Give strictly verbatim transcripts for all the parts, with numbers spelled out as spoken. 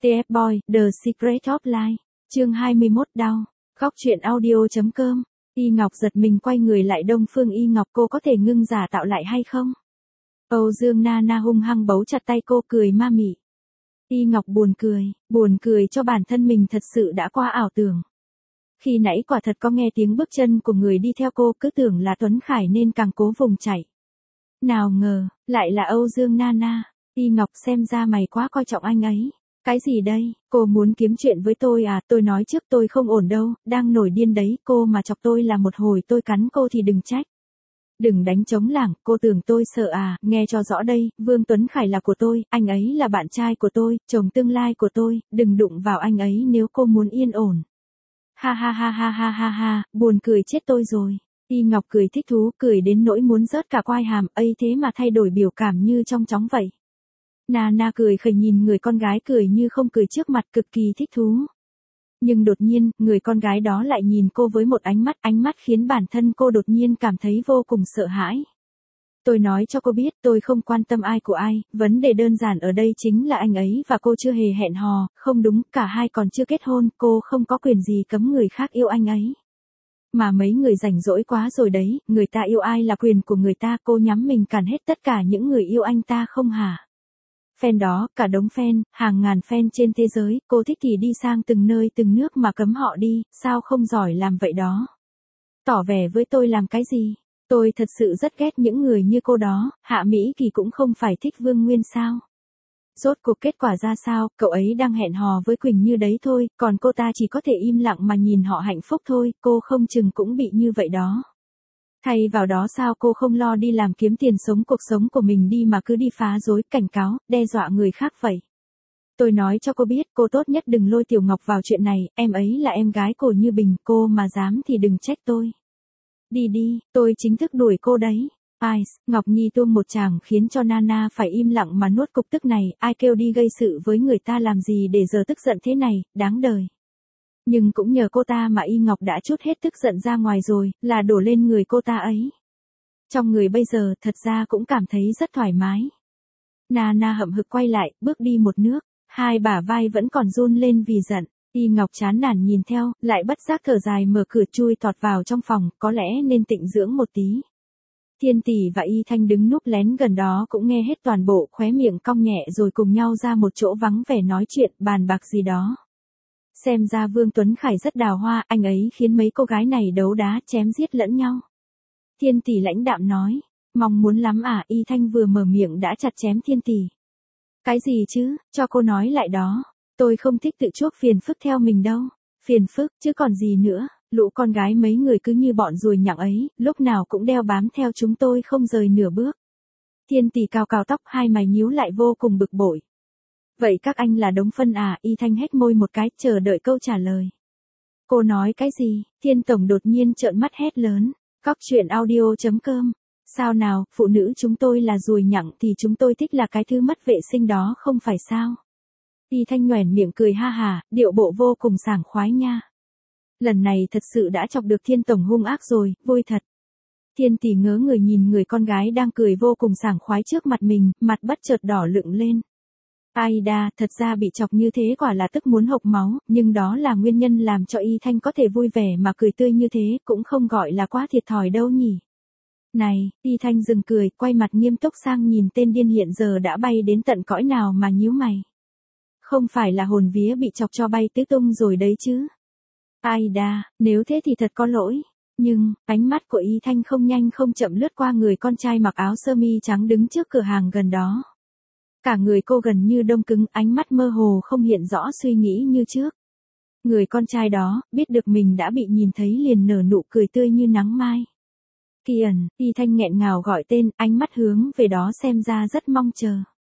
tê ép Boy, The Secret of Life, chương hai mươi mốt đau, khóc chuyện audio.com, Y Ngọc giật mình quay người lại Đông Phương Y Ngọc, cô có thể ngưng giả tạo lại hay không? Âu Dương Nana hung hăng bấu chặt tay cô cười ma mị. Y Ngọc buồn cười, buồn cười cho bản thân mình thật sự đã qua ảo tưởng. Khi nãy quả thật có nghe tiếng bước chân của người đi theo cô, cứ tưởng là Tuấn Khải nên càng cố vùng chạy. Nào ngờ, lại là Âu Dương Nana. Y Ngọc xem ra mày quá coi trọng anh ấy. Cái gì đây, cô muốn kiếm chuyện với tôi à, tôi nói trước tôi không ổn đâu, đang nổi điên đấy, cô mà chọc tôi là một hồi tôi cắn cô thì đừng trách. Đừng đánh trống lảng, cô tưởng tôi sợ à, nghe cho rõ đây, Vương Tuấn Khải là của tôi, anh ấy là bạn trai của tôi, chồng tương lai của tôi, đừng đụng vào anh ấy nếu cô muốn yên ổn. Ha ha ha ha ha ha ha, buồn cười chết tôi rồi. Y Ngọc cười thích thú, cười đến nỗi muốn rớt cả quai hàm, ấy thế mà thay đổi biểu cảm như trong chóng vậy. Nana cười khẩy nhìn người con gái cười như không cười trước mặt, cực kỳ thích thú. Nhưng đột nhiên, người con gái đó lại nhìn cô với một ánh mắt, ánh mắt khiến bản thân cô đột nhiên cảm thấy vô cùng sợ hãi. Tôi nói cho cô biết, tôi không quan tâm ai của ai, vấn đề đơn giản ở đây chính là anh ấy và cô chưa hề hẹn hò, không đúng, cả hai còn chưa kết hôn, cô không có quyền gì cấm người khác yêu anh ấy. Mà mấy người rảnh rỗi quá rồi đấy, người ta yêu ai là quyền của người ta, cô nhắm mình cản hết tất cả những người yêu anh ta không hả? Fan đó, cả đống fan, hàng ngàn fan trên thế giới, cô thích thì đi sang từng nơi từng nước mà cấm họ đi, sao không giỏi làm vậy đó? Tỏ vẻ với tôi làm cái gì? Tôi thật sự rất ghét những người như cô đó, Hạ Mỹ Kỳ cũng không phải thích Vương Nguyên sao? Rốt cuộc kết quả ra sao, cậu ấy đang hẹn hò với Quỳnh Như đấy thôi, còn cô ta chỉ có thể im lặng mà nhìn họ hạnh phúc thôi, cô không chừng cũng bị như vậy đó. Thay vào đó sao cô không lo đi làm kiếm tiền sống cuộc sống của mình đi mà cứ đi phá rối, cảnh cáo, đe dọa người khác vậy? Tôi nói cho cô biết, cô tốt nhất đừng lôi Tiểu Ngọc vào chuyện này, em ấy là em gái của Như Bình, cô mà dám thì đừng trách tôi. Đi đi, tôi chính thức đuổi cô đấy. Ai, Ngọc Nhi tuông một tràng khiến cho Nana phải im lặng mà nuốt cục tức này, ai kêu đi gây sự với người ta làm gì để giờ tức giận thế này, đáng đời. Nhưng cũng nhờ cô ta mà Y Ngọc đã trút hết tức giận ra ngoài rồi, là đổ lên người cô ta ấy. Trong người bây giờ thật ra cũng cảm thấy rất thoải mái. Nana hậm hực quay lại, bước đi một nước, hai bả vai vẫn còn run lên vì giận. Y Ngọc chán nản nhìn theo, lại bất giác thở dài mở cửa chui tọt vào trong phòng, có lẽ nên tịnh dưỡng một tí. Thiên Tỷ và Y Thanh đứng núp lén gần đó cũng nghe hết toàn bộ, khóe miệng cong nhẹ rồi cùng nhau ra một chỗ vắng vẻ nói chuyện, bàn bạc gì đó. Xem ra Vương Tuấn Khải rất đào hoa, anh ấy khiến mấy cô gái này đấu đá chém giết lẫn nhau. Thiên Tỷ lãnh đạm nói, mong muốn lắm à, Y Thanh vừa mở miệng đã chặt chém Thiên Tỷ. Cái gì chứ, cho cô nói lại đó, tôi không thích tự chuốc phiền phức theo mình đâu, phiền phức chứ còn gì nữa, lũ con gái mấy người cứ như bọn ruồi nhặng ấy, lúc nào cũng đeo bám theo chúng tôi không rời nửa bước. Thiên Tỷ cào cào tóc, hai mày nhíu lại vô cùng bực bội. Vậy các anh là đống phân à? Y Thanh hét môi một cái, chờ đợi câu trả lời. Cô nói cái gì? Thiên Tổng đột nhiên trợn mắt hét lớn. Cóc truyện audio.com. Sao nào, phụ nữ chúng tôi là ruồi nhặng thì chúng tôi thích là cái thứ mất vệ sinh đó không phải sao? Y Thanh nhoẻn miệng cười ha hà, điệu bộ vô cùng sảng khoái nha. Lần này thật sự đã chọc được Thiên Tổng hung ác rồi, vui thật. Thiên Tỷ ngớ người nhìn người con gái đang cười vô cùng sảng khoái trước mặt mình, mặt bất chợt đỏ lựng lên. Aida, thật ra bị chọc như thế quả là tức muốn hộc máu, nhưng đó là nguyên nhân làm cho Y Thanh có thể vui vẻ mà cười tươi như thế, cũng không gọi là quá thiệt thòi đâu nhỉ. Này, Y Thanh dừng cười, quay mặt nghiêm túc sang nhìn tên điên hiện giờ đã bay đến tận cõi nào mà nhíu mày. Không phải là hồn vía bị chọc cho bay tứ tung rồi đấy chứ. Aida, nếu thế thì thật có lỗi. Nhưng, ánh mắt của Y Thanh không nhanh không chậm lướt qua người con trai mặc áo sơ mi trắng đứng trước cửa hàng gần đó. Cả người cô gần như đông cứng, ánh mắt mơ hồ không hiện rõ suy nghĩ như trước. Người con trai đó, biết được mình đã bị nhìn thấy liền nở nụ cười tươi như nắng mai. Kiền, Y Thanh nghẹn ngào gọi tên, ánh mắt hướng về đó xem ra rất mong chờ.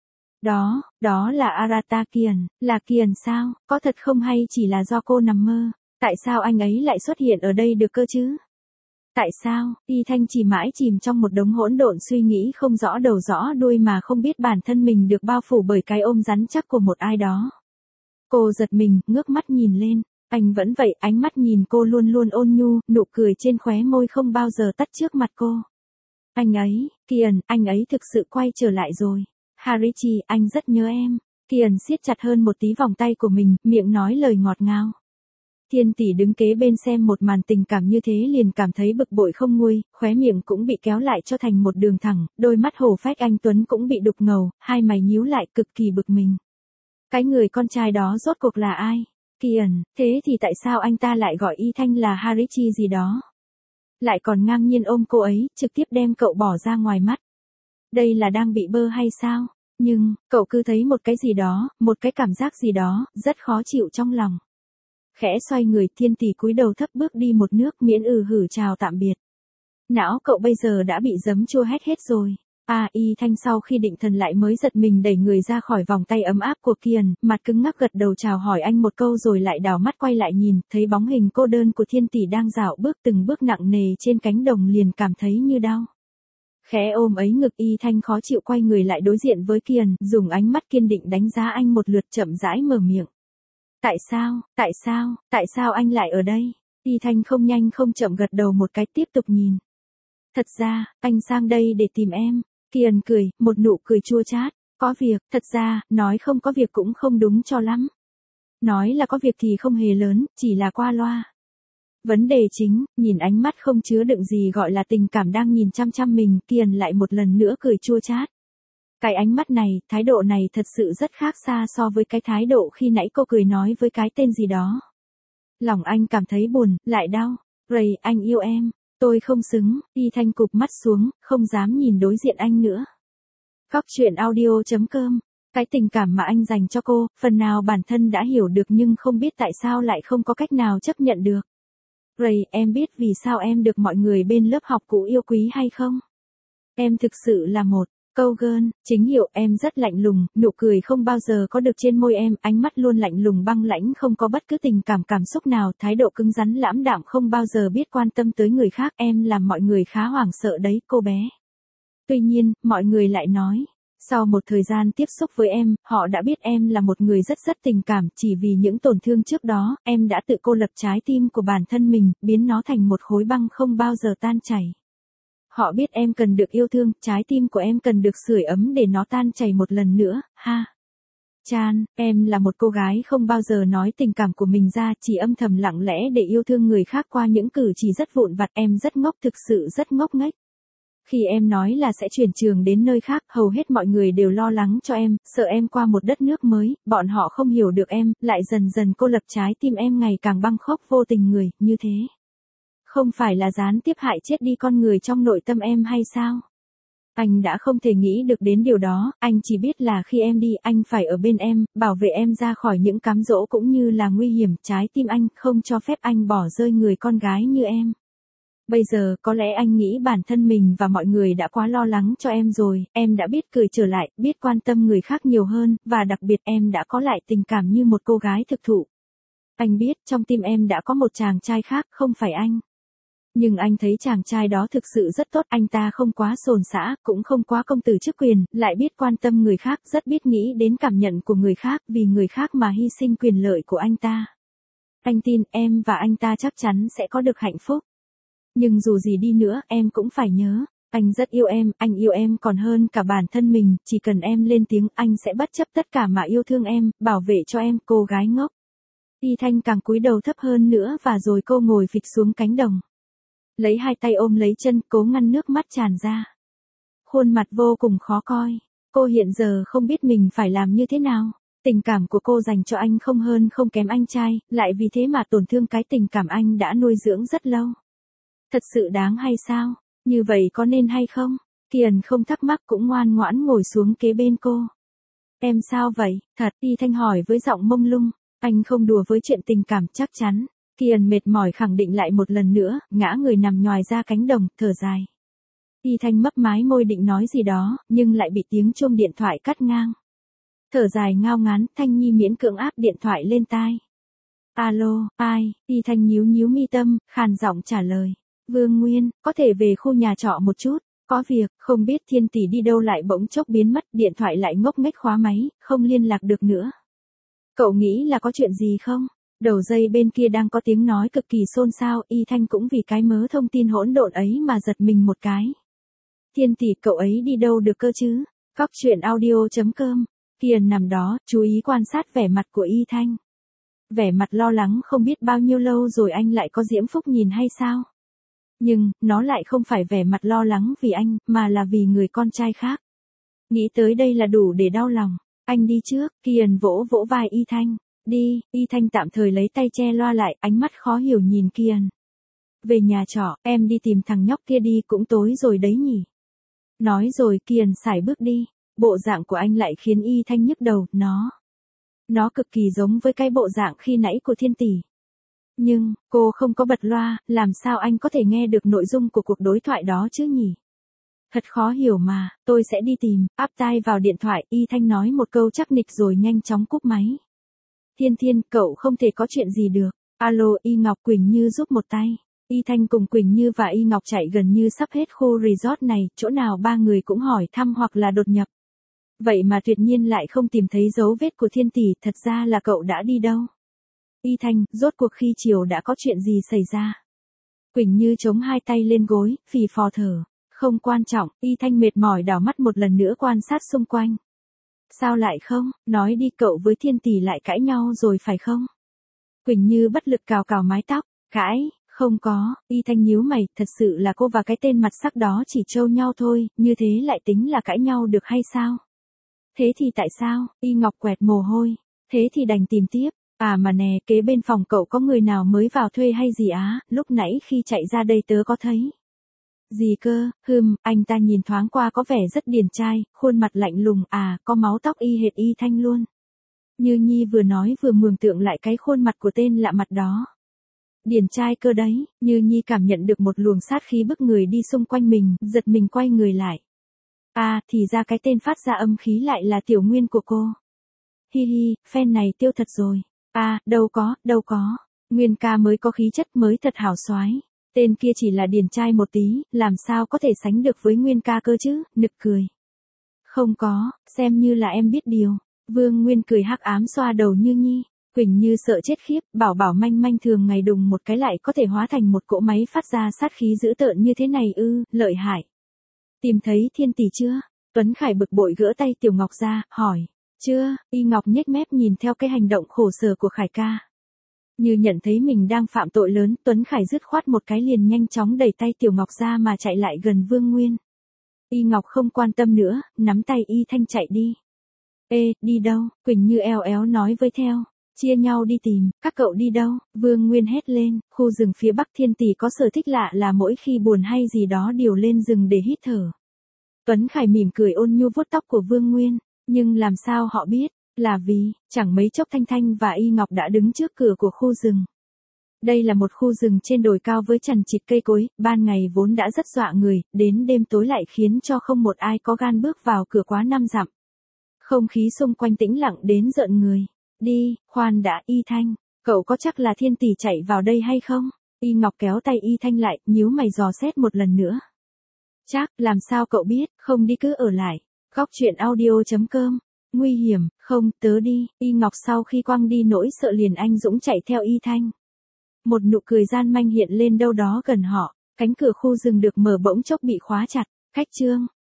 Đó, đó là Arata Kiền, là Kiền sao, có thật không hay chỉ là do cô nằm mơ, tại sao anh ấy lại xuất hiện ở đây được cơ chứ? Tại sao, Y Thanh chỉ mãi chìm trong một đống hỗn độn suy nghĩ không rõ đầu rõ đuôi mà không biết bản thân mình được bao phủ bởi cái ôm rắn chắc của một ai đó. Cô giật mình, ngước mắt nhìn lên, anh vẫn vậy, ánh mắt nhìn cô luôn luôn ôn nhu, nụ cười trên khóe môi không bao giờ tắt trước mặt cô. Anh ấy, Kiền, anh ấy thực sự quay trở lại rồi. Harichi, anh rất nhớ em. Kiền siết chặt hơn một tí vòng tay của mình, miệng nói lời ngọt ngào. Thiên tỷ đứng kế bên xem một màn tình cảm như thế liền cảm thấy bực bội không nguôi, khóe miệng cũng bị kéo lại cho thành một đường thẳng, đôi mắt hổ phách anh Tuấn cũng bị đục ngầu, hai mày nhíu lại cực kỳ bực mình. Cái người con trai đó rốt cuộc là ai? Kiền, thế thì tại sao anh ta lại gọi Y Thanh là Harichi gì đó? Lại còn ngang nhiên ôm cô ấy, trực tiếp đem cậu bỏ ra ngoài mắt. Đây là đang bị bơ hay sao? Nhưng, cậu cứ thấy một cái gì đó, một cái cảm giác gì đó, rất khó chịu trong lòng. Khẽ xoay người, Thiên tỷ cúi đầu thấp bước đi một nước, miễn ừ hử chào tạm biệt. Não cậu bây giờ đã bị giấm chua hết hết rồi. À, Y Thanh sau khi định thần lại mới giật mình đẩy người ra khỏi vòng tay ấm áp của Kiền, mặt cứng ngắc gật đầu chào hỏi anh một câu rồi lại đảo mắt quay lại nhìn, thấy bóng hình cô đơn của Thiên tỷ đang dạo bước từng bước nặng nề trên cánh đồng liền cảm thấy như đau. Khẽ ôm ấy ngực, Y Thanh khó chịu quay người lại đối diện với Kiền, dùng ánh mắt kiên định đánh giá anh một lượt, chậm rãi mở miệng. Tại sao, tại sao, tại sao anh lại ở đây? Y Thanh không nhanh không chậm gật đầu một cái, tiếp tục nhìn. Thật ra, anh sang đây để tìm em. Kiền cười, một nụ cười chua chát. Có việc, thật ra, nói không có việc cũng không đúng cho lắm. Nói là có việc thì không hề lớn, chỉ là qua loa. Vấn đề chính, nhìn ánh mắt không chứa đựng gì gọi là tình cảm đang nhìn chăm chăm mình, Kiền lại một lần nữa cười chua chát. Cái ánh mắt này, thái độ này thật sự rất khác xa so với cái thái độ khi nãy cô cười nói với cái tên gì đó. Lòng anh cảm thấy buồn, lại đau. Ray, anh yêu em. Tôi không xứng. Y Thanh cụp mắt xuống, không dám nhìn đối diện anh nữa. Góc truyện audio chấm com. Cái tình cảm mà anh dành cho cô, phần nào bản thân đã hiểu được nhưng không biết tại sao lại không có cách nào chấp nhận được. Ray, em biết vì sao em được mọi người bên lớp học cũ yêu quý hay không? Em thực sự là một câu girl, chính hiệu, em rất lạnh lùng, nụ cười không bao giờ có được trên môi em, ánh mắt luôn lạnh lùng băng lãnh, không có bất cứ tình cảm cảm xúc nào, thái độ cứng rắn lãm đạm, không bao giờ biết quan tâm tới người khác, em làm mọi người khá hoảng sợ đấy, cô bé. Tuy nhiên, mọi người lại nói, sau một thời gian tiếp xúc với em, họ đã biết em là một người rất rất tình cảm, chỉ vì những tổn thương trước đó, em đã tự cô lập trái tim của bản thân mình, biến nó thành một khối băng không bao giờ tan chảy. Họ biết em cần được yêu thương, trái tim của em cần được sưởi ấm để nó tan chảy một lần nữa, ha. Chan, em là một cô gái không bao giờ nói tình cảm của mình ra, chỉ âm thầm lặng lẽ để yêu thương người khác qua những cử chỉ rất vụn vặt, em rất ngốc, thực sự rất ngốc nghếch. Khi em nói là sẽ chuyển trường đến nơi khác, hầu hết mọi người đều lo lắng cho em, sợ em qua một đất nước mới, bọn họ không hiểu được em, lại dần dần cô lập trái tim em ngày càng băng khốc vô tình người, như thế. Không phải là gián tiếp hại chết đi con người trong nội tâm em hay sao? Anh đã không thể nghĩ được đến điều đó, anh chỉ biết là khi em đi, anh phải ở bên em, bảo vệ em ra khỏi những cám dỗ cũng như là nguy hiểm, trái tim anh không cho phép anh bỏ rơi người con gái như em. Bây giờ, có lẽ anh nghĩ bản thân mình và mọi người đã quá lo lắng cho em rồi, em đã biết cười trở lại, biết quan tâm người khác nhiều hơn, và đặc biệt em đã có lại tình cảm như một cô gái thực thụ. Anh biết, trong tim em đã có một chàng trai khác, không phải anh. Nhưng anh thấy chàng trai đó thực sự rất tốt, anh ta không quá xồn xã, cũng không quá công tử chức quyền, lại biết quan tâm người khác, rất biết nghĩ đến cảm nhận của người khác, vì người khác mà hy sinh quyền lợi của anh ta. Anh tin em và anh ta chắc chắn sẽ có được hạnh phúc. Nhưng dù gì đi nữa, em cũng phải nhớ, anh rất yêu em, anh yêu em còn hơn cả bản thân mình, chỉ cần em lên tiếng, anh sẽ bất chấp tất cả mà yêu thương em, bảo vệ cho em, cô gái ngốc. Y Thanh càng cúi đầu thấp hơn nữa và rồi cô ngồi phịch xuống cánh đồng. Lấy hai tay ôm lấy chân, cố ngăn nước mắt tràn ra. Khuôn mặt vô cùng khó coi. Cô hiện giờ không biết mình phải làm như thế nào. Tình cảm của cô dành cho anh không hơn không kém anh trai, lại vì thế mà tổn thương cái tình cảm anh đã nuôi dưỡng rất lâu. Thật sự đáng hay sao? Như vậy có nên hay không? Kiền không thắc mắc cũng ngoan ngoãn ngồi xuống kế bên cô. Em sao vậy? Thật, Y Thanh hỏi với giọng mông lung. Anh không đùa với chuyện tình cảm chắc chắn. Kiền mệt mỏi khẳng định lại một lần nữa, ngã người nằm nhòi ra cánh đồng, thở dài. Y Thanh mấp mái môi định nói gì đó, nhưng lại bị tiếng chuông điện thoại cắt ngang. Thở dài ngao ngán, Thanh Nhi miễn cưỡng áp điện thoại lên tai. Alo, ai? Y Thanh nhíu nhíu mi tâm, khàn giọng trả lời. Vương Nguyên, có thể về khu nhà trọ một chút, có việc, không biết Thiên tỷ đi đâu lại bỗng chốc biến mất, điện thoại lại ngốc nghếch khóa máy, không liên lạc được nữa. Cậu nghĩ là có chuyện gì không? Đầu dây bên kia đang có tiếng nói cực kỳ xôn xao, Y Thanh cũng vì cái mớ thông tin hỗn độn ấy mà giật mình một cái. Thiên tỷ, cậu ấy đi đâu được cơ chứ? Góc truyện audio chấm com Kiền nằm đó, chú ý quan sát vẻ mặt của Y Thanh. Vẻ mặt lo lắng không biết bao nhiêu lâu rồi anh lại có diễm phúc nhìn hay sao? Nhưng, nó lại không phải vẻ mặt lo lắng vì anh, mà là vì người con trai khác. Nghĩ tới đây là đủ để đau lòng. Anh đi trước, Kiền vỗ vỗ vai Y Thanh. Đi, Y Thanh tạm thời lấy tay che loa lại, ánh mắt khó hiểu nhìn Kiền. Về nhà trọ, em đi tìm thằng nhóc kia đi, cũng tối rồi đấy nhỉ. Nói rồi Kiền sải bước đi. Bộ dạng của anh lại khiến Y Thanh nhức đầu, nó. Nó cực kỳ giống với cái bộ dạng khi nãy của Thiên Tỷ. Nhưng, cô không có bật loa, làm sao anh có thể nghe được nội dung của cuộc đối thoại đó chứ nhỉ? Thật khó hiểu mà, tôi sẽ đi tìm, áp tai vào điện thoại, Y Thanh nói một câu chắc nịch rồi nhanh chóng cúp máy. Thiên Thiên, cậu không thể có chuyện gì được. Alo, Y Ngọc, Quỳnh Như giúp một tay. Y Thanh cùng Quỳnh Như và Y Ngọc chạy gần như sắp hết khu resort này, chỗ nào ba người cũng hỏi thăm hoặc là đột nhập. Vậy mà tuyệt nhiên lại không tìm thấy dấu vết của Thiên Tỷ, thật ra là cậu đã đi đâu? Y Thanh, rốt cuộc khi chiều đã có chuyện gì xảy ra? Quỳnh Như chống hai tay lên gối, phì phò thở. Không quan trọng, Y Thanh mệt mỏi đảo mắt một lần nữa quan sát xung quanh. Sao lại không, nói đi, cậu với Thiên Tỷ lại cãi nhau rồi phải không? Quỳnh Như bất lực cào cào mái tóc, cãi, không có, Y Thanh nhíu mày, thật sự là cô và cái tên mặt sắc đó chỉ trêu nhau thôi, như thế lại tính là cãi nhau được hay sao? Thế thì tại sao? Y Ngọc quẹt mồ hôi. Thế thì đành tìm tiếp. À mà nè, kế bên phòng cậu có người nào mới vào thuê hay gì á, lúc nãy khi chạy ra đây tớ có thấy. Gì cơ, hừm, anh ta nhìn thoáng qua có vẻ rất điển trai, khuôn mặt lạnh lùng, à, có máu tóc y hệt Y Thanh luôn. Như Nhi vừa nói vừa mường tượng lại cái khuôn mặt của tên lạ mặt đó. Điển trai cơ đấy, Như Nhi cảm nhận được một luồng sát khí bức người đi xung quanh mình, giật mình quay người lại. À, thì ra cái tên phát ra âm khí lại là Tiểu Nguyên của cô. Hi hi, fan này tiêu thật rồi. À, đâu có, đâu có. Nguyên ca mới có khí chất, mới thật hảo soái. Tên kia chỉ là điển trai một tí, làm sao có thể sánh được với Nguyên ca cơ chứ, nực cười. Không có, xem như là em biết điều. Vương Nguyên cười hắc ám xoa đầu Như Nhi. Quỳnh Như sợ chết khiếp, bảo bảo manh manh thường ngày đùng một cái lại có thể hóa thành một cỗ máy phát ra sát khí dữ tợn như thế này ư, lợi hại. Tìm thấy Thiên Tỷ chưa? Tuấn Khải bực bội gỡ tay Tiểu Ngọc ra, hỏi. Chưa, Y Ngọc nhếch mép nhìn theo cái hành động khổ sở của Khải ca. Như nhận thấy mình đang phạm tội lớn, Tuấn Khải dứt khoát một cái liền nhanh chóng đẩy tay Tiểu Ngọc ra mà chạy lại gần Vương Nguyên. Y Ngọc không quan tâm nữa, nắm tay Y Thanh chạy đi. Ê, đi đâu? Quỳnh Như eo éo nói với theo. Chia nhau đi tìm, các cậu đi đâu? Vương Nguyên hét lên, khu rừng phía Bắc Thiên Tỷ có sở thích lạ là mỗi khi buồn hay gì đó điều lên rừng để hít thở. Tuấn Khải mỉm cười ôn nhu vuốt tóc của Vương Nguyên, nhưng làm sao họ biết, là vì, chẳng mấy chốc Thanh Thanh và Y Ngọc đã đứng trước cửa của khu rừng. Đây là một khu rừng trên đồi cao với chằng chịt cây cối, ban ngày vốn đã rất dọa người, đến đêm tối lại khiến cho không một ai có gan bước vào cửa quá năm dặm. Không khí xung quanh tĩnh lặng đến rợn người. Đi, khoan đã, Y Thanh, cậu có chắc là Thiên Tỷ chạy vào đây hay không? Y Ngọc kéo tay Y Thanh lại, nhíu mày dò xét một lần nữa. Chắc, làm sao cậu biết, không đi cứ ở lại. Góc truyện audio chấm com. Nguy hiểm, không, tớ đi. Y Ngọc sau khi quăng đi nỗi sợ liền anh dũng chạy theo Y Thanh. Một nụ cười gian manh hiện lên đâu đó gần họ, cánh cửa khu rừng được mở bỗng chốc bị khóa chặt. Khách trương.